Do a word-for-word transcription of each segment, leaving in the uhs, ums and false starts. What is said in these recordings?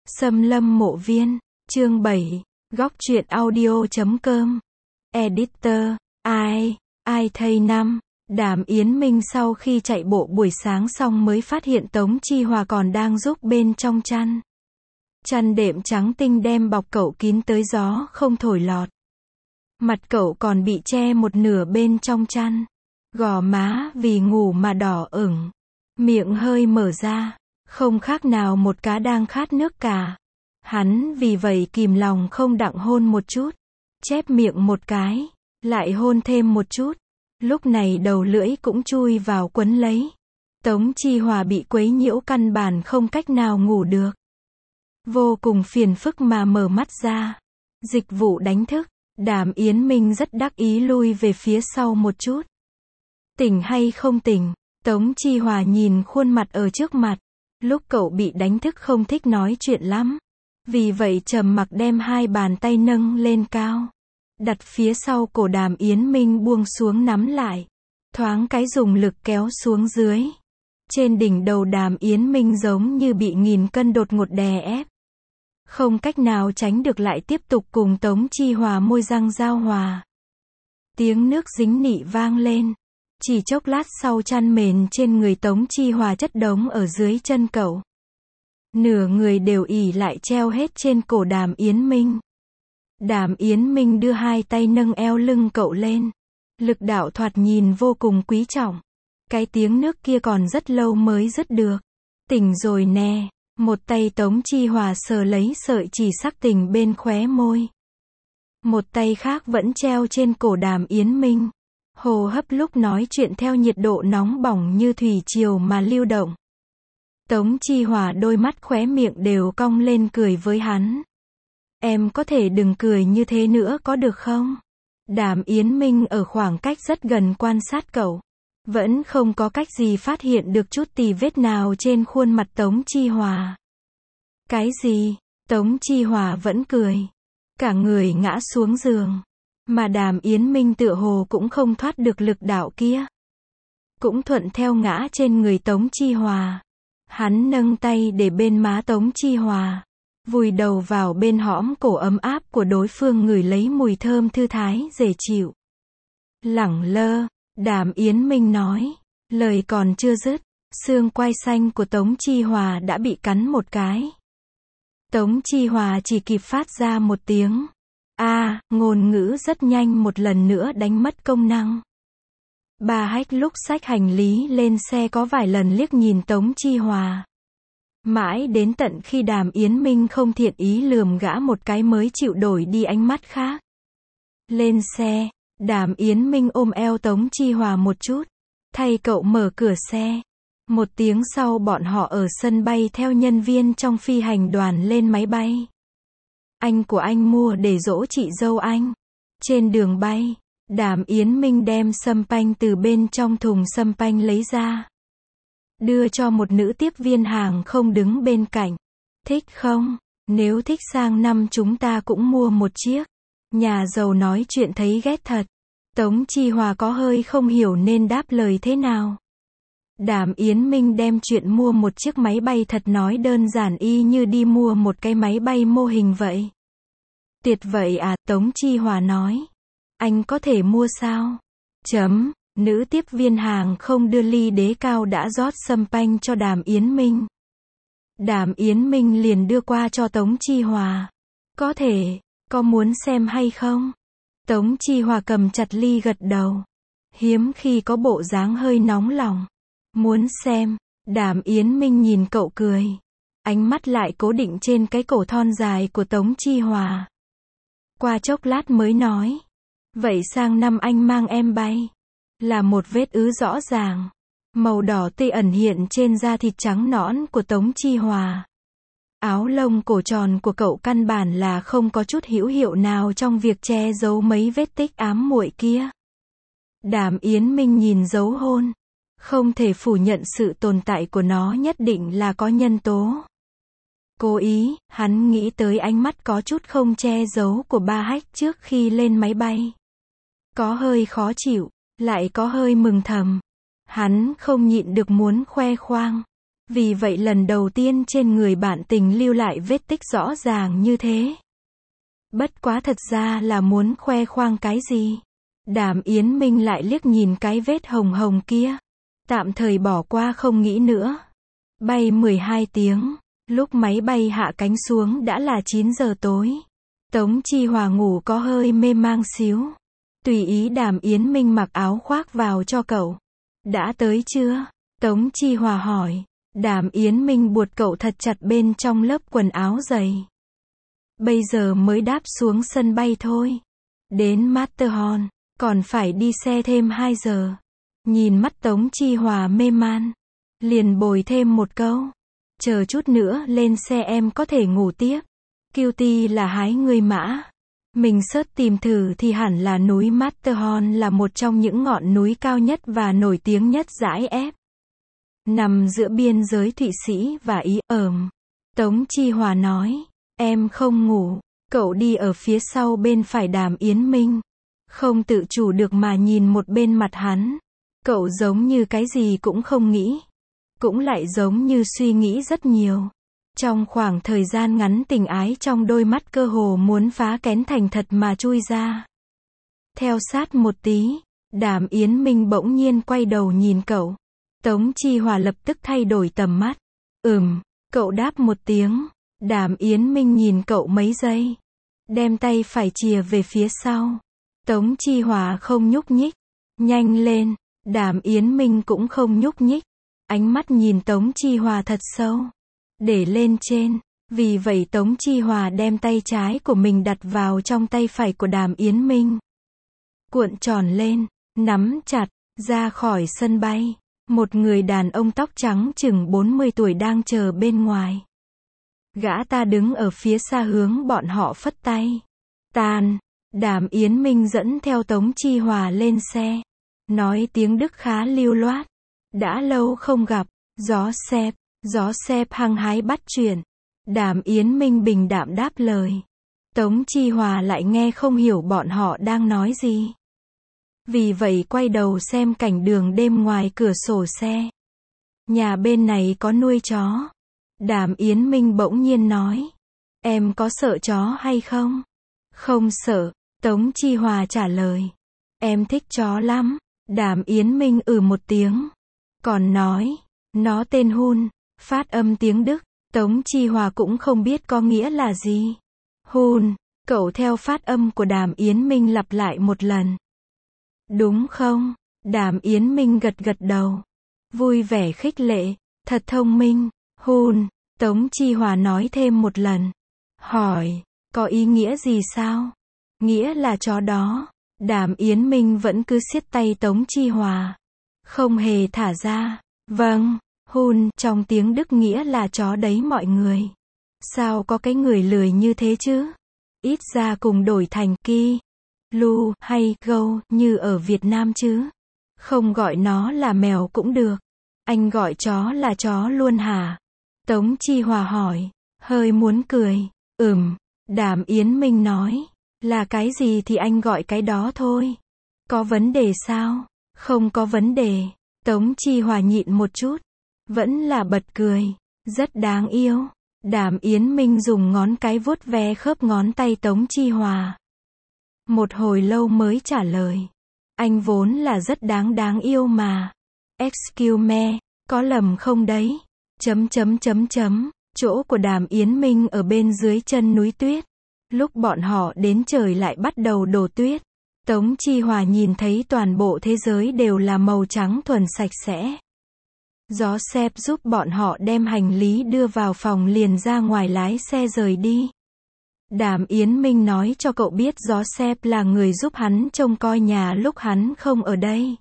Xâm lâm mộ viên, chương bảy, góc truyện audio chấm com. Editor, ai, ai thầy năm. Đàm Yến Minh sau khi chạy bộ buổi sáng xong mới phát hiện Tống Chi Hòa còn đang rúc bên trong chăn. Chăn đệm trắng tinh đem bọc cậu kín tới gió không thổi lọt. Mặt cậu còn bị che một nửa bên trong chăn. Gò má vì ngủ mà đỏ ửng. Miệng hơi mở ra, không khác nào một cá đang khát nước cả. Hắn vì vậy kìm lòng không đặng hôn một chút. Chép miệng một cái, lại hôn thêm một chút. Lúc này đầu lưỡi cũng chui vào quấn lấy. Tống Chi Hòa bị quấy nhiễu căn bản không cách nào ngủ được. Vô cùng phiền phức mà mở mắt ra. Dịch vụ đánh thức. Đàm Yến Minh rất đắc ý lui về phía sau một chút. Tỉnh hay không tỉnh? Tống Chi Hòa nhìn khuôn mặt ở trước mặt. Lúc cậu bị đánh thức không thích nói chuyện lắm. Vì vậy trầm mặc đem hai bàn tay nâng lên cao. Đặt phía sau cổ Đàm Yến Minh buông xuống nắm lại. Thoáng cái dùng lực kéo xuống dưới. Trên đỉnh đầu Đàm Yến Minh giống như bị nghìn cân đột ngột đè ép. Không cách nào tránh được lại tiếp tục cùng Tống Chi Hòa môi răng giao hòa. Tiếng nước dính nị vang lên. Chỉ chốc lát sau chăn mền trên người Tống Chi Hòa chất đống ở dưới chân cậu. Nửa người đều ỉ lại treo hết trên cổ Đàm Yến Minh. Đàm Yến Minh đưa hai tay nâng eo lưng cậu lên. Lực đạo thoạt nhìn vô cùng quý trọng. Cái tiếng nước kia còn rất lâu mới dứt được. Tỉnh rồi nè. Một tay Tống Chi Hòa sờ lấy sợi chỉ sắc tình bên khóe môi. Một tay khác vẫn treo trên cổ Đàm Yến Minh. Hô hấp lúc nói chuyện theo nhiệt độ nóng bỏng như thủy triều mà lưu động. Tống Chi Hòa đôi mắt khóe miệng đều cong lên cười với hắn. Em có thể đừng cười như thế nữa có được không? Đàm Yến Minh ở khoảng cách rất gần quan sát cậu. Vẫn không có cách gì phát hiện được chút tì vết nào trên khuôn mặt Tống Chi Hòa. Cái gì? Tống Chi Hòa vẫn cười. Cả người ngã xuống giường. Mà Đàm Yến Minh tựa hồ cũng không thoát được lực đạo kia. Cũng thuận theo ngã trên người Tống Chi Hòa. Hắn nâng tay để bên má Tống Chi Hòa. Vùi đầu vào bên hõm cổ ấm áp của đối phương ngửi lấy mùi thơm thư thái dễ chịu. Lẳng lơ, Đàm Yến Minh nói. Lời còn chưa dứt, xương quai xanh của Tống Chi Hòa đã bị cắn một cái. Tống Chi Hòa chỉ kịp phát ra một tiếng. A, à, ngôn ngữ rất nhanh một lần nữa đánh mất công năng. Bà Hách lúc xách hành lý lên xe có vài lần liếc nhìn Tống Chi Hòa. Mãi đến tận khi Đàm Yến Minh không thiện ý lườm gã một cái mới chịu đổi đi ánh mắt khác. Lên xe, Đàm Yến Minh ôm eo Tống Chi Hòa một chút. Thay cậu mở cửa xe. Một tiếng sau bọn họ ở sân bay theo nhân viên trong phi hành đoàn lên máy bay. Anh của anh mua để dỗ chị dâu anh. Trên đường bay, Đàm Yến Minh đem sâm panh từ bên trong thùng sâm panh lấy ra. Đưa cho một nữ tiếp viên hàng không đứng bên cạnh. Thích không? Nếu thích sang năm chúng ta cũng mua một chiếc. Nhà giàu nói chuyện thấy ghét thật. Tống Chi Hòa có hơi không hiểu nên đáp lời thế nào. Đàm Yến Minh đem chuyện mua một chiếc máy bay thật nói đơn giản y như đi mua một cái máy bay mô hình vậy. Tuyệt vậy à, Tống Chi Hòa nói. Anh có thể mua sao? Chấm, nữ tiếp viên hàng không đưa ly đế cao đã rót sâm panh cho Đàm Yến Minh. Đàm Yến Minh liền đưa qua cho Tống Chi Hòa. Có thể, có muốn xem hay không? Tống Chi Hòa cầm chặt ly gật đầu. Hiếm khi có bộ dáng hơi nóng lòng. Muốn xem, Đàm Yến Minh nhìn cậu cười. Ánh mắt lại cố định trên cái cổ thon dài của Tống Chi Hòa. Qua chốc lát mới nói. Vậy sang năm anh mang em bay. Là một vết ứ rõ ràng. Màu đỏ tươi ẩn hiện trên da thịt trắng nõn của Tống Chi Hòa. Áo lông cổ tròn của cậu căn bản là không có chút hữu hiệu nào trong việc che giấu mấy vết tích ám muội kia. Đàm Yến Minh nhìn dấu hôn. Không thể phủ nhận sự tồn tại của nó nhất định là có nhân tố. Cố ý, hắn nghĩ tới ánh mắt có chút không che giấu của ba Hách trước khi lên máy bay. Có hơi khó chịu, lại có hơi mừng thầm. Hắn không nhịn được muốn khoe khoang. Vì vậy lần đầu tiên trên người bạn tình lưu lại vết tích rõ ràng như thế. Bất quá thật ra là muốn khoe khoang cái gì? Đàm Yến Minh lại liếc nhìn cái vết hồng hồng kia. Tạm thời bỏ qua không nghĩ nữa. Bay mười hai tiếng. Lúc máy bay hạ cánh xuống đã là chín giờ tối. Tống Chi Hòa ngủ có hơi mê mang xíu. Tùy ý Đàm Yến Minh mặc áo khoác vào cho cậu. Đã tới chưa? Tống Chi Hòa hỏi. Đàm Yến Minh buộc cậu thật chặt bên trong lớp quần áo dày. Bây giờ mới đáp xuống sân bay thôi. Đến Matterhorn, còn phải đi xe thêm hai giờ. Nhìn mắt Tống Chi Hòa mê man. Liền bồi thêm một câu. Chờ chút nữa lên xe em có thể ngủ tiếp. Cutie là hái người mã. Mình search tìm thử thì hẳn là núi Matterhorn là một trong những ngọn núi cao nhất và nổi tiếng nhất dãy F. Nằm giữa biên giới Thụy Sĩ và Ý. Ờm. Tống Chi Hòa nói. Em không ngủ. Cậu đi ở phía sau bên phải Đàm Yến Minh. Không tự chủ được mà nhìn một bên mặt hắn. Cậu giống như cái gì cũng không nghĩ. Cũng lại giống như suy nghĩ rất nhiều. Trong khoảng thời gian ngắn tình ái trong đôi mắt cơ hồ muốn phá kén thành thật mà chui ra. Theo sát một tí, Đàm Yến Minh bỗng nhiên quay đầu nhìn cậu. Tống Chi Hòa lập tức thay đổi tầm mắt. Ừm, cậu đáp một tiếng. Đàm Yến Minh nhìn cậu mấy giây. Đem tay phải chìa về phía sau. Tống Chi Hòa không nhúc nhích. Nhanh lên. Đàm Yến Minh cũng không nhúc nhích. Ánh mắt nhìn Tống Chi Hòa thật sâu. Để lên trên. Vì vậy Tống Chi Hòa đem tay trái của mình đặt vào trong tay phải của Đàm Yến Minh. Cuộn tròn lên. Nắm chặt. Ra khỏi sân bay. Một người đàn ông tóc trắng chừng bốn mươi tuổi đang chờ bên ngoài. Gã ta đứng ở phía xa hướng bọn họ phất tay. Tàn. Đàm Yến Minh dẫn theo Tống Chi Hòa lên xe. Nói tiếng Đức khá lưu loát. Đã lâu không gặp. Gió xẹp. Gió xẹp hăng hái bắt chuyện. Đàm Yến Minh bình đạm đáp lời. Tống Chi Hòa lại nghe không hiểu bọn họ đang nói gì. Vì vậy quay đầu xem cảnh đường đêm ngoài cửa sổ xe. Nhà bên này có nuôi chó. Đàm Yến Minh bỗng nhiên nói. Em có sợ chó hay không? Không sợ. Tống Chi Hòa trả lời. Em thích chó lắm. Đàm Yến Minh ừ một tiếng. Còn nói. Nó tên Hun. Phát âm tiếng Đức. Tống Chi Hòa cũng không biết có nghĩa là gì. Hun. Cậu theo phát âm của Đàm Yến Minh lặp lại một lần. Đúng không? Đàm Yến Minh gật gật đầu. Vui vẻ khích lệ. Thật thông minh. Hun. Tống Chi Hòa nói thêm một lần. Hỏi. Có ý nghĩa gì sao? Nghĩa là chó đó. Đàm Yến Minh vẫn cứ siết tay Tống Chi Hòa. Không hề thả ra. Vâng. Hun trong tiếng Đức nghĩa là chó đấy mọi người. Sao có cái người lười như thế chứ? Ít ra cùng đổi thành ki, lu hay gâu như ở Việt Nam chứ. Không gọi nó là mèo cũng được. Anh gọi chó là chó luôn hả? Tống Chi Hòa hỏi. Hơi muốn cười. Ừm. Đàm Yến Minh nói. Là cái gì thì anh gọi cái đó thôi. Có vấn đề sao? Không có vấn đề. Tống Chi Hòa nhịn một chút. Vẫn là bật cười. Rất đáng yêu. Đàm Yến Minh dùng ngón cái vuốt ve khớp ngón tay Tống Chi Hòa. Một hồi lâu mới trả lời. Anh vốn là rất đáng đáng yêu mà. Excuse me, có lầm không đấy? Chấm chấm chấm chấm. Chỗ của Đàm Yến Minh ở bên dưới chân núi tuyết. Lúc bọn họ đến trời lại bắt đầu đổ tuyết. Tống Chi Hòa nhìn thấy toàn bộ thế giới đều là màu trắng thuần sạch sẽ. Gió xẹp giúp bọn họ đem hành lý đưa vào phòng liền ra ngoài lái xe rời đi. Đàm Yến Minh nói cho cậu biết gió xẹp là người giúp hắn trông coi nhà lúc hắn không ở đây.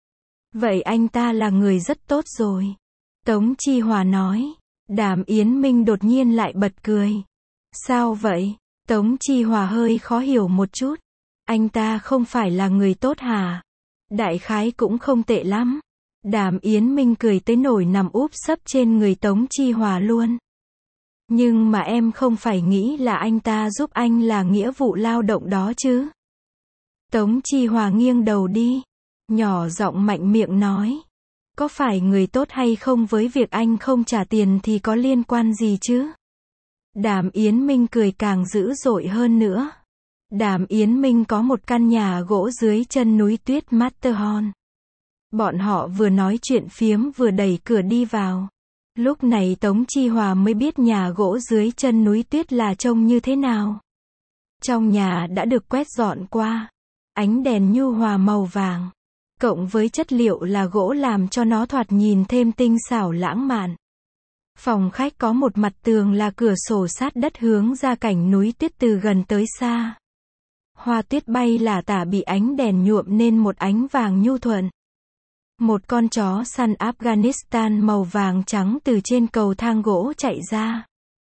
Vậy anh ta là người rất tốt rồi. Tống Chi Hòa nói. Đàm Yến Minh đột nhiên lại bật cười. Sao vậy? Tống Chi Hòa hơi khó hiểu một chút. Anh ta không phải là người tốt hả? Đại khái cũng không tệ lắm. Đàm Yến Minh cười tới nổi nằm úp sấp trên người Tống Chi Hòa luôn. Nhưng mà em không phải nghĩ là anh ta giúp anh là nghĩa vụ lao động đó chứ? Tống Chi Hòa nghiêng đầu đi. Nhỏ giọng mạnh miệng nói. Có phải người tốt hay không với việc anh không trả tiền thì có liên quan gì chứ? Đàm Yến Minh cười càng dữ dội hơn nữa. Đàm Yến Minh có một căn nhà gỗ dưới chân núi tuyết Matterhorn. Bọn họ vừa nói chuyện phiếm vừa đẩy cửa đi vào. Lúc này Tống Chi Hòa mới biết nhà gỗ dưới chân núi tuyết là trông như thế nào. Trong nhà đã được quét dọn qua. Ánh đèn nhu hòa màu vàng, cộng với chất liệu là gỗ làm cho nó thoạt nhìn thêm tinh xảo lãng mạn. Phòng khách có một mặt tường là cửa sổ sát đất hướng ra cảnh núi tuyết từ gần tới xa. Hoa tuyết bay lả tả bị ánh đèn nhuộm nên một ánh vàng nhu thuận. Một con chó săn Afghanistan màu vàng trắng từ trên cầu thang gỗ chạy ra.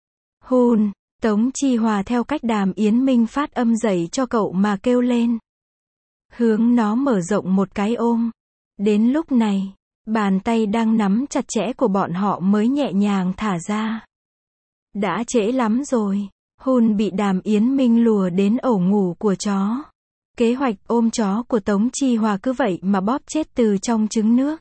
Hun, Tống Chi Hòa theo cách Đàm Yến Minh phát âm dậy cho cậu mà kêu lên. Hướng nó mở rộng một cái ôm. Đến lúc này, bàn tay đang nắm chặt chẽ của bọn họ mới nhẹ nhàng thả ra. Đã trễ lắm rồi. Hun bị Đàm Yến Minh lùa đến ổ ngủ của chó. Kế hoạch ôm chó của Tống Chi Hòa cứ vậy mà bóp chết từ trong trứng nước.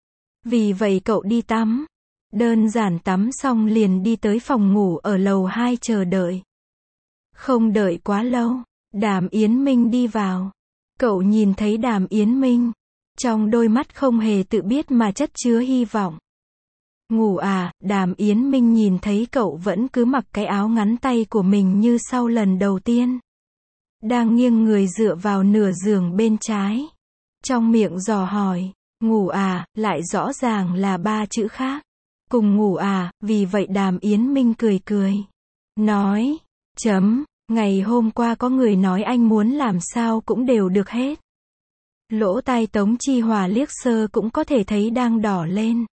Vì vậy cậu đi tắm. Đơn giản tắm xong liền đi tới phòng ngủ ở lầu hai chờ đợi. Không đợi quá lâu, Đàm Yến Minh đi vào. Cậu nhìn thấy Đàm Yến Minh. Trong đôi mắt không hề tự biết mà chất chứa hy vọng. Ngủ à, Đàm Yến Minh nhìn thấy cậu vẫn cứ mặc cái áo ngắn tay của mình như sau lần đầu tiên. Đang nghiêng người dựa vào nửa giường bên trái. Trong miệng dò hỏi, ngủ à, lại rõ ràng là ba chữ khác. Cùng ngủ à, vì vậy Đàm Yến Minh cười cười. Nói, chấm, ngày hôm qua có người nói anh muốn làm sao cũng đều được hết. Lỗ tai Tống Chi Hòa liếc sơ cũng có thể thấy đang đỏ lên.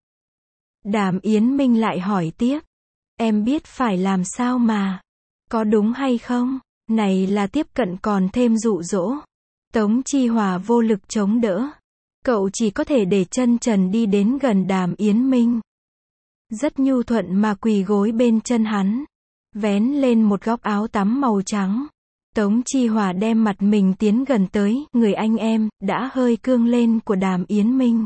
Đàm Yến Minh lại hỏi tiếp. Em biết phải làm sao mà. Có đúng hay không? Này là tiếp cận còn thêm dụ dỗ. Tống Chi Hòa vô lực chống đỡ. Cậu chỉ có thể để chân trần đi đến gần Đàm Yến Minh. Rất nhu thuận mà quỳ gối bên chân hắn. Vén lên một góc áo tắm màu trắng. Tống Chi Hòa đem mặt mình tiến gần tới, người anh em, đã hơi cương lên của Đàm Yến Minh.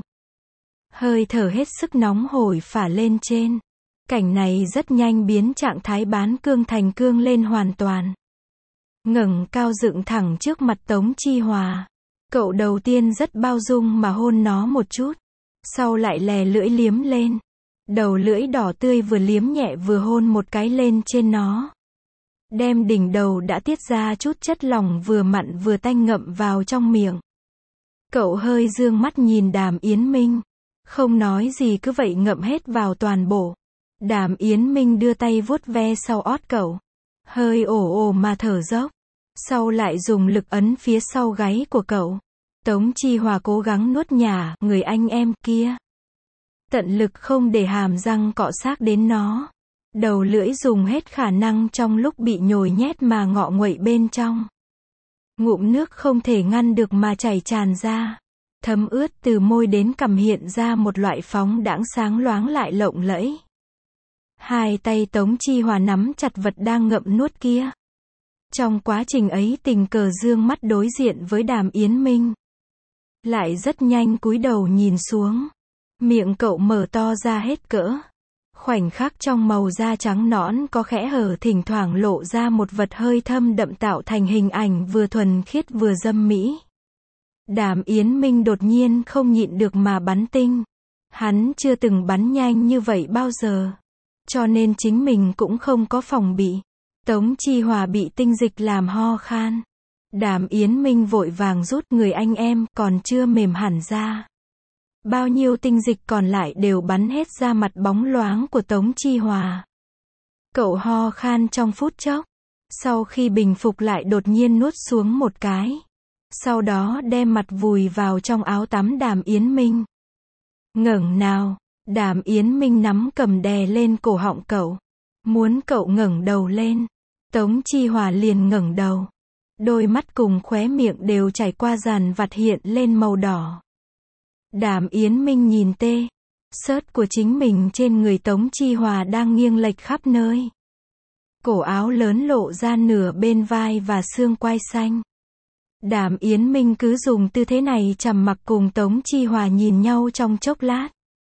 Hơi thở hết sức nóng hổi phả lên trên. Cảnh này rất nhanh biến trạng thái bán cương thành cương lên hoàn toàn. Ngẩng cao dựng thẳng trước mặt Tống Chi Hòa. Cậu đầu tiên rất bao dung mà hôn nó một chút. Sau lại lè lưỡi liếm lên. Đầu lưỡi đỏ tươi vừa liếm nhẹ vừa hôn một cái lên trên nó. Đem đỉnh đầu đã tiết ra chút chất lỏng vừa mặn vừa tanh ngậm vào trong miệng. Cậu hơi dương mắt nhìn Đàm Yến Minh. Không nói gì cứ vậy ngậm hết vào toàn bộ. Đàm Yến Minh đưa tay vuốt ve sau ót cậu. Hơi ồ ồ mà thở dốc. Sau lại dùng lực ấn phía sau gáy của cậu. Tống Chi Hòa cố gắng nuốt nhả, người anh em kia. Tận lực không để hàm răng cọ xác đến nó. Đầu lưỡi dùng hết khả năng trong lúc bị nhồi nhét mà ngọ nguậy bên trong. Ngụm nước không thể ngăn được mà chảy tràn ra. Thấm ướt từ môi đến cằm hiện ra một loại phóng đãng sáng loáng lại lộng lẫy. Hai tay Tống Chi Hòa nắm chặt vật đang ngậm nuốt kia. Trong quá trình ấy tình cờ dương mắt đối diện với Đàm Yến Minh. Lại rất nhanh cúi đầu nhìn xuống. Miệng cậu mở to ra hết cỡ. Khoảnh khắc trong màu da trắng nõn có khẽ hở thỉnh thoảng lộ ra một vật hơi thâm đậm tạo thành hình ảnh vừa thuần khiết vừa dâm mỹ. Đàm Yến Minh đột nhiên không nhịn được mà bắn tinh. Hắn chưa từng bắn nhanh như vậy bao giờ. Cho nên chính mình cũng không có phòng bị. Tống Chi Hòa bị tinh dịch làm ho khan. Đàm Yến Minh vội vàng rút người anh em còn chưa mềm hẳn ra. Bao nhiêu tinh dịch còn lại đều bắn hết ra mặt bóng loáng của Tống Chi Hòa. Cậu ho khan trong phút chốc. Sau khi bình phục lại đột nhiên nuốt xuống một cái. Sau đó đem mặt vùi vào trong áo tắm Đàm Yến Minh. Ngẩng nào. Đàm Yến Minh nắm cầm đè lên cổ họng cậu. Muốn cậu ngẩng đầu lên. Tống Chi Hòa liền ngẩng đầu. Đôi mắt cùng khóe miệng đều chảy qua dàn vặt hiện lên màu đỏ. Đàm Yến Minh nhìn tê. Sớt của chính mình trên người Tống Chi Hòa đang nghiêng lệch khắp nơi. Cổ áo lớn lộ ra nửa bên vai và xương quai xanh. Đàm Yến Minh cứ dùng tư thế này trầm mặc cùng Tống Chi Hòa nhìn nhau trong chốc lát.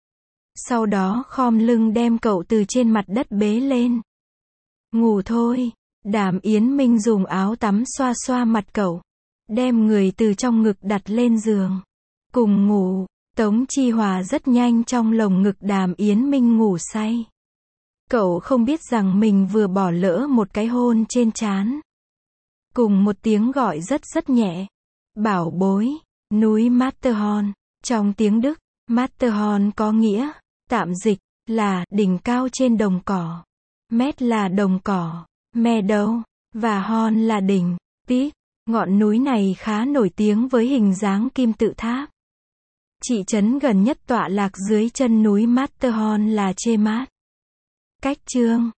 Sau đó khom lưng đem cậu từ trên mặt đất bế lên. Ngủ thôi. Đàm Yến Minh dùng áo tắm xoa xoa mặt cậu. Đem người từ trong ngực đặt lên giường. Cùng ngủ. Tống Chi Hòa rất nhanh trong lồng ngực Đàm Yến Minh ngủ say. Cậu không biết rằng mình vừa bỏ lỡ một cái hôn trên trán. Cùng một tiếng gọi rất rất nhẹ. Bảo bối. Núi Matterhorn. Trong tiếng Đức, Matterhorn có nghĩa, tạm dịch, là đỉnh cao trên đồng cỏ. Met là đồng cỏ, meadow, và Horn là đỉnh, peak. Ngọn núi này khá nổi tiếng với hình dáng kim tự tháp. Thị trấn gần nhất tọa lạc dưới chân núi Matterhorn là Zermatt. Cách chương